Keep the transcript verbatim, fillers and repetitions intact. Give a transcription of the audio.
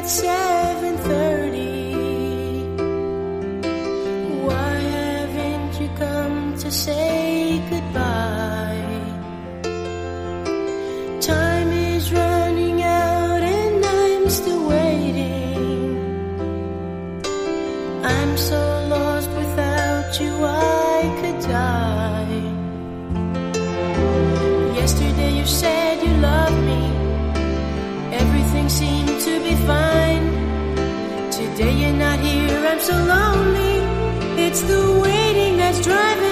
at seven thirty. Why haven't you come to say goodbye? Time is running out and I'm still waiting. I'm so lost without you, I could die. Yesterday you said you loved me, everything seemed to be fine. Today you're not here, I'm so lonely. It's the waiting that's driving